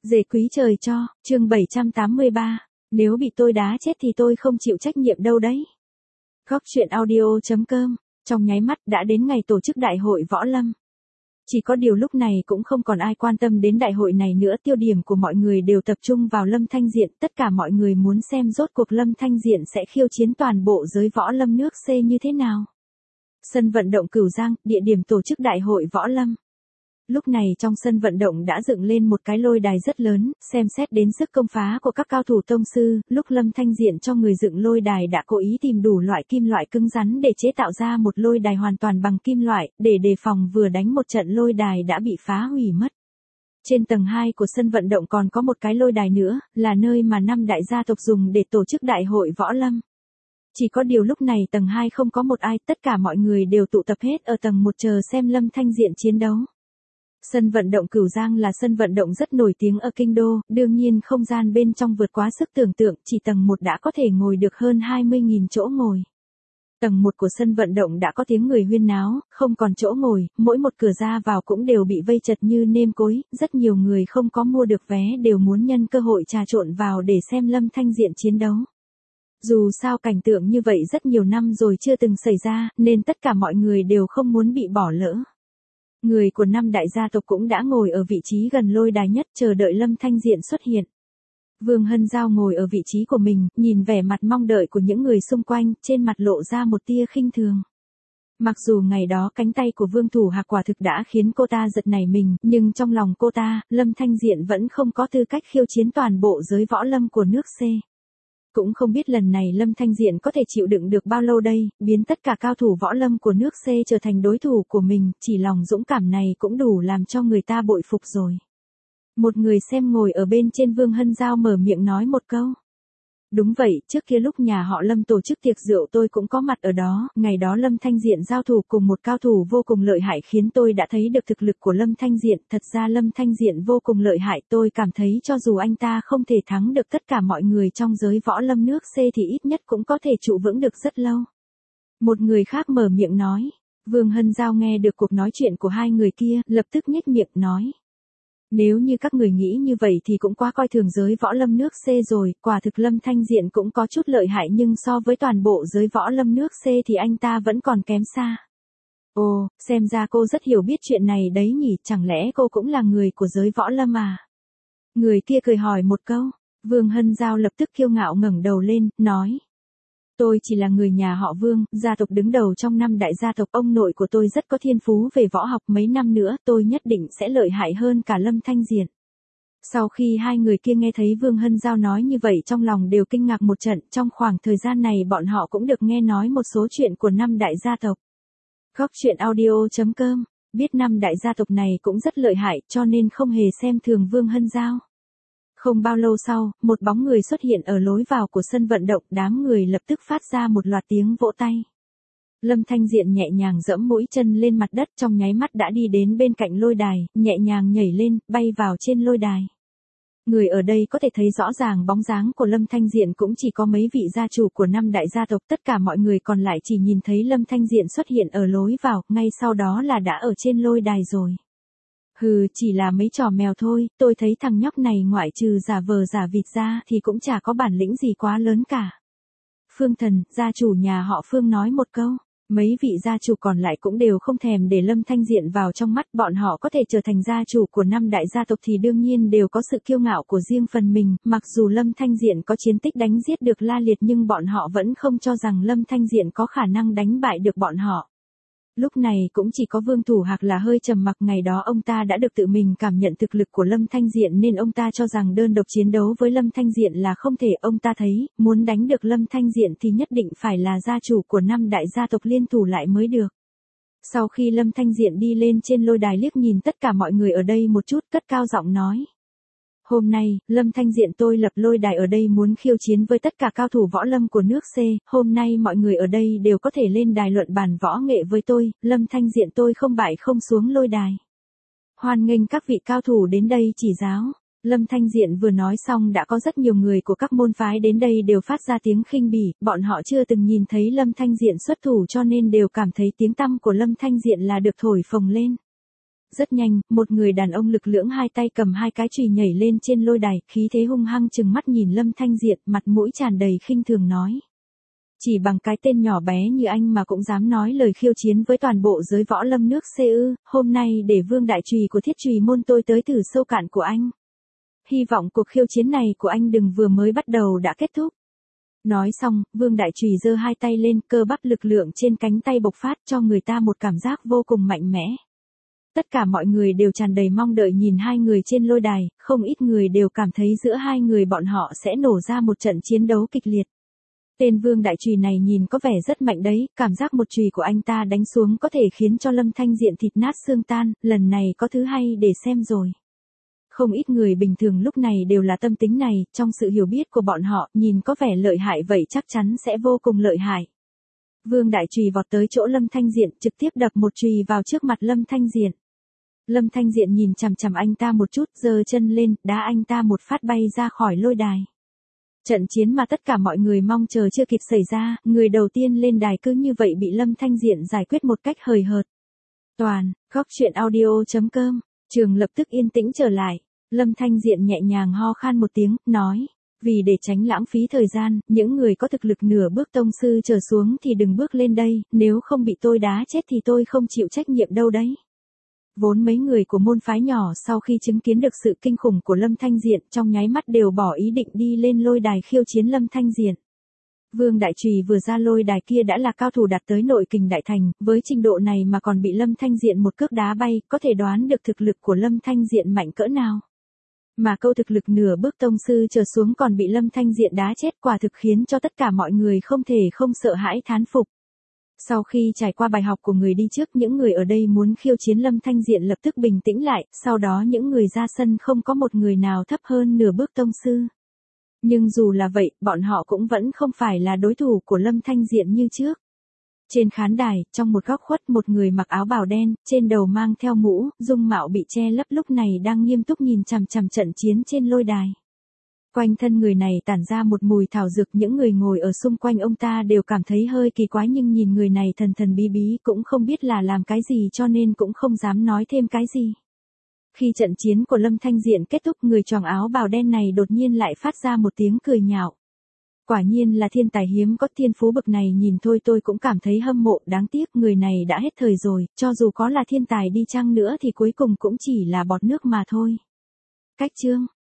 Dề quý trời cho, chương 783. Nếu bị tôi đá chết thì tôi không chịu trách nhiệm đâu đấy. Góc chuyện audio.com. Trong nháy mắt đã đến ngày tổ chức đại hội võ lâm. Chỉ có điều lúc này cũng không còn ai quan tâm đến đại hội này nữa, tiêu điểm của mọi người đều tập trung vào Lâm Thanh Diện, tất cả mọi người muốn xem rốt cuộc Lâm Thanh Diện sẽ khiêu chiến toàn bộ giới võ lâm nước C như thế nào. Sân vận động Cửu Giang, địa điểm tổ chức đại hội võ lâm. Lúc này trong sân vận động đã dựng lên một cái lôi đài rất lớn, xem xét đến sức công phá của các cao thủ tông sư, lúc Lâm Thanh Diện cho người dựng lôi đài đã cố ý tìm đủ loại kim loại cứng rắn để chế tạo ra một lôi đài hoàn toàn bằng kim loại, để đề phòng vừa đánh một trận lôi đài đã bị phá hủy mất. Trên tầng 2 của sân vận động còn có một cái lôi đài nữa, là nơi mà 5 đại gia tộc dùng để tổ chức đại hội võ lâm. Chỉ có điều lúc này tầng 2 không có một ai, tất cả mọi người đều tụ tập hết ở tầng 1 chờ xem Lâm Thanh Diện chiến đấu. Sân vận động Cửu Giang là sân vận động rất nổi tiếng ở Kinh Đô, đương nhiên không gian bên trong vượt quá sức tưởng tượng, chỉ tầng 1 đã có thể ngồi được hơn 20.000 chỗ ngồi. Tầng 1 của sân vận động đã có tiếng người huyên náo, không còn chỗ ngồi, mỗi một cửa ra vào cũng đều bị vây chật như nêm cối, rất nhiều người không có mua được vé đều muốn nhân cơ hội trà trộn vào để xem Lâm Thanh Diện chiến đấu. Dù sao cảnh tượng như vậy rất nhiều năm rồi chưa từng xảy ra, nên tất cả mọi người đều không muốn bị bỏ lỡ. Người của 5 đại gia tộc cũng đã ngồi ở vị trí gần lôi đài nhất chờ đợi Lâm Thanh Diện xuất hiện. Vương Hân Giao ngồi ở vị trí của mình, nhìn vẻ mặt mong đợi của những người xung quanh, trên mặt lộ ra một tia khinh thường. Mặc dù ngày đó cánh tay của Vương Thủ Hạc quả thực đã khiến cô ta giật nảy mình, nhưng trong lòng cô ta, Lâm Thanh Diện vẫn không có tư cách khiêu chiến toàn bộ giới võ lâm của nước C. Cũng không biết lần này Lâm Thanh Diện có thể chịu đựng được bao lâu đây, biến tất cả cao thủ võ lâm của nước C trở thành đối thủ của mình, chỉ lòng dũng cảm này cũng đủ làm cho người ta bội phục rồi. Một người xem ngồi ở bên trên Vương Hân Giao mở miệng nói một câu. Đúng vậy, trước kia lúc nhà họ Lâm tổ chức tiệc rượu tôi cũng có mặt ở đó, ngày đó Lâm Thanh Diện giao thủ cùng một cao thủ vô cùng lợi hại khiến tôi đã thấy được thực lực của Lâm Thanh Diện, thật ra Lâm Thanh Diện vô cùng lợi hại, tôi cảm thấy cho dù anh ta không thể thắng được tất cả mọi người trong giới võ lâm nước C thì ít nhất cũng có thể trụ vững được rất lâu. Một người khác mở miệng nói, Vương Hân Giao nghe được cuộc nói chuyện của hai người kia, lập tức nhếch miệng nói. Nếu như các người nghĩ như vậy thì cũng quá coi thường giới võ lâm nước C rồi, quả thực Lâm Thanh Diện cũng có chút lợi hại nhưng so với toàn bộ giới võ lâm nước C thì anh ta vẫn còn kém xa. Ồ, xem ra cô rất hiểu biết chuyện này đấy nhỉ, chẳng lẽ cô cũng là người của giới võ lâm à? Người kia cười hỏi một câu, Vương Hân Giao lập tức kiêu ngạo ngẩng đầu lên, nói. Tôi chỉ là người nhà họ Vương, gia tộc đứng đầu trong 5 đại gia tộc, ông nội của tôi rất có thiên phú về võ học, mấy năm nữa tôi nhất định sẽ lợi hại hơn cả Lâm Thanh Diện. Sau khi hai người kia nghe thấy Vương Hân Giao nói như vậy trong lòng đều kinh ngạc một trận, trong khoảng thời gian này bọn họ cũng được nghe nói một số chuyện của 5 đại gia tộc. Góc chuyện audio.com, biết 5 đại gia tộc này cũng rất lợi hại cho nên không hề xem thường Vương Hân Giao. Không bao lâu sau, một bóng người xuất hiện ở lối vào của sân vận động, đám người lập tức phát ra một loạt tiếng vỗ tay. Lâm Thanh Diện nhẹ nhàng giẫm mũi chân lên mặt đất, trong nháy mắt đã đi đến bên cạnh lôi đài, nhẹ nhàng nhảy lên, bay vào trên lôi đài. Người ở đây có thể thấy rõ ràng bóng dáng của Lâm Thanh Diện cũng chỉ có mấy vị gia chủ của 5 đại gia tộc, tất cả mọi người còn lại chỉ nhìn thấy Lâm Thanh Diện xuất hiện ở lối vào, ngay sau đó là đã ở trên lôi đài rồi. Hừ, chỉ là mấy trò mèo thôi, tôi thấy thằng nhóc này ngoại trừ giả vờ giả vịt ra thì cũng chả có bản lĩnh gì quá lớn cả. Phương Thần, gia chủ nhà họ Phương nói một câu, mấy vị gia chủ còn lại cũng đều không thèm để Lâm Thanh Diện vào trong mắt, bọn họ có thể trở thành gia chủ của 5 đại gia tộc thì đương nhiên đều có sự kiêu ngạo của riêng phần mình, mặc dù Lâm Thanh Diện có chiến tích đánh giết được La Liệt nhưng bọn họ vẫn không cho rằng Lâm Thanh Diện có khả năng đánh bại được bọn họ. Lúc này cũng chỉ có Vương Thủ Hạc là hơi trầm mặc, ngày đó ông ta đã được tự mình cảm nhận thực lực của Lâm Thanh Diện nên ông ta cho rằng đơn độc chiến đấu với Lâm Thanh Diện là không thể, ông ta thấy, muốn đánh được Lâm Thanh Diện thì nhất định phải là gia chủ của 5 đại gia tộc liên thủ lại mới được. Sau khi Lâm Thanh Diện đi lên trên lôi đài liếc nhìn tất cả mọi người ở đây một chút, cất cao giọng nói. Hôm nay, Lâm Thanh Diện tôi lập lôi đài ở đây muốn khiêu chiến với tất cả cao thủ võ lâm của nước C, hôm nay mọi người ở đây đều có thể lên đài luận bàn võ nghệ với tôi, Lâm Thanh Diện tôi không bại không xuống lôi đài. Hoan nghênh các vị cao thủ đến đây chỉ giáo. Lâm Thanh Diện vừa nói xong đã có rất nhiều người của các môn phái đến đây đều phát ra tiếng khinh bỉ, bọn họ chưa từng nhìn thấy Lâm Thanh Diện xuất thủ cho nên đều cảm thấy tiếng tăm của Lâm Thanh Diện là được thổi phồng lên. Rất nhanh, một người đàn ông lực lưỡng hai tay cầm hai cái chùy nhảy lên trên lôi đài, khí thế hung hăng trừng mắt nhìn Lâm Thanh Diện, mặt mũi tràn đầy khinh thường nói. Chỉ bằng cái tên nhỏ bé như anh mà cũng dám nói lời khiêu chiến với toàn bộ giới võ lâm nước C ư, hôm nay để vương đại chùy của Thiết Chùy môn tôi tới thử sâu cạn của anh. Hy vọng cuộc khiêu chiến này của anh đừng vừa mới bắt đầu đã kết thúc. Nói xong, vương đại chùy giơ hai tay lên, cơ bắp lực lượng trên cánh tay bộc phát cho người ta một cảm giác vô cùng mạnh mẽ. Tất cả mọi người đều tràn đầy mong đợi nhìn hai người trên lôi đài, không ít người đều cảm thấy giữa hai người bọn họ sẽ nổ ra một trận chiến đấu kịch liệt. Tên vương đại chùy này nhìn có vẻ rất mạnh đấy, cảm giác một chùy của anh ta đánh xuống có thể khiến cho Lâm Thanh Diện thịt nát xương tan, lần này có thứ hay để xem rồi. Không ít người bình thường lúc này đều là tâm tính này, trong sự hiểu biết của bọn họ, nhìn có vẻ lợi hại vậy chắc chắn sẽ vô cùng lợi hại. Vương đại chùy vọt tới chỗ Lâm Thanh Diện, trực tiếp đập một chùy vào trước mặt Lâm Thanh Diện. Lâm Thanh Diện nhìn chằm chằm anh ta một chút, giơ chân lên, đá anh ta một phát bay ra khỏi lôi đài. Trận chiến mà tất cả mọi người mong chờ chưa kịp xảy ra, người đầu tiên lên đài cứ như vậy bị Lâm Thanh Diện giải quyết một cách hời hợt. Toàn, góc truyện audio.com, trường lập tức yên tĩnh trở lại. Lâm Thanh Diện nhẹ nhàng ho khan một tiếng, nói, vì để tránh lãng phí thời gian, những người có thực lực nửa bước tông sư trở xuống thì đừng bước lên đây, nếu không bị tôi đá chết thì tôi không chịu trách nhiệm đâu đấy. Vốn mấy người của môn phái nhỏ sau khi chứng kiến được sự kinh khủng của Lâm Thanh Diện trong nháy mắt đều bỏ ý định đi lên lôi đài khiêu chiến Lâm Thanh Diện. Vương đại chùy vừa ra lôi đài kia đã là cao thủ đạt tới nội kình đại thành, với trình độ này mà còn bị Lâm Thanh Diện một cước đá bay, có thể đoán được thực lực của Lâm Thanh Diện mạnh cỡ nào. Mà câu thực lực nửa bước tông sư trở xuống còn bị Lâm Thanh Diện đá chết quả thực khiến cho tất cả mọi người không thể không sợ hãi thán phục. Sau khi trải qua bài học của người đi trước, những người ở đây muốn khiêu chiến Lâm Thanh Diện lập tức bình tĩnh lại, sau đó những người ra sân không có một người nào thấp hơn nửa bước tông sư. Nhưng dù là vậy, bọn họ cũng vẫn không phải là đối thủ của Lâm Thanh Diện như trước. Trên khán đài, trong một góc khuất một người mặc áo bào đen, trên đầu mang theo mũ, dung mạo bị che lấp lúc này đang nghiêm túc nhìn chằm chằm trận chiến trên lôi đài. Quanh thân người này tản ra một mùi thảo dược, những người ngồi ở xung quanh ông ta đều cảm thấy hơi kỳ quái nhưng nhìn người này thần thần bí bí cũng không biết là làm cái gì cho nên cũng không dám nói thêm cái gì. Khi trận chiến của Lâm Thanh Diện kết thúc, người choàng áo bào đen này đột nhiên lại phát ra một tiếng cười nhạo. Quả nhiên là thiên tài hiếm có, thiên phú bậc này nhìn thôi tôi cũng cảm thấy hâm mộ, đáng tiếc người này đã hết thời rồi, cho dù có là thiên tài đi chăng nữa thì cuối cùng cũng chỉ là bọt nước mà thôi. Cách chương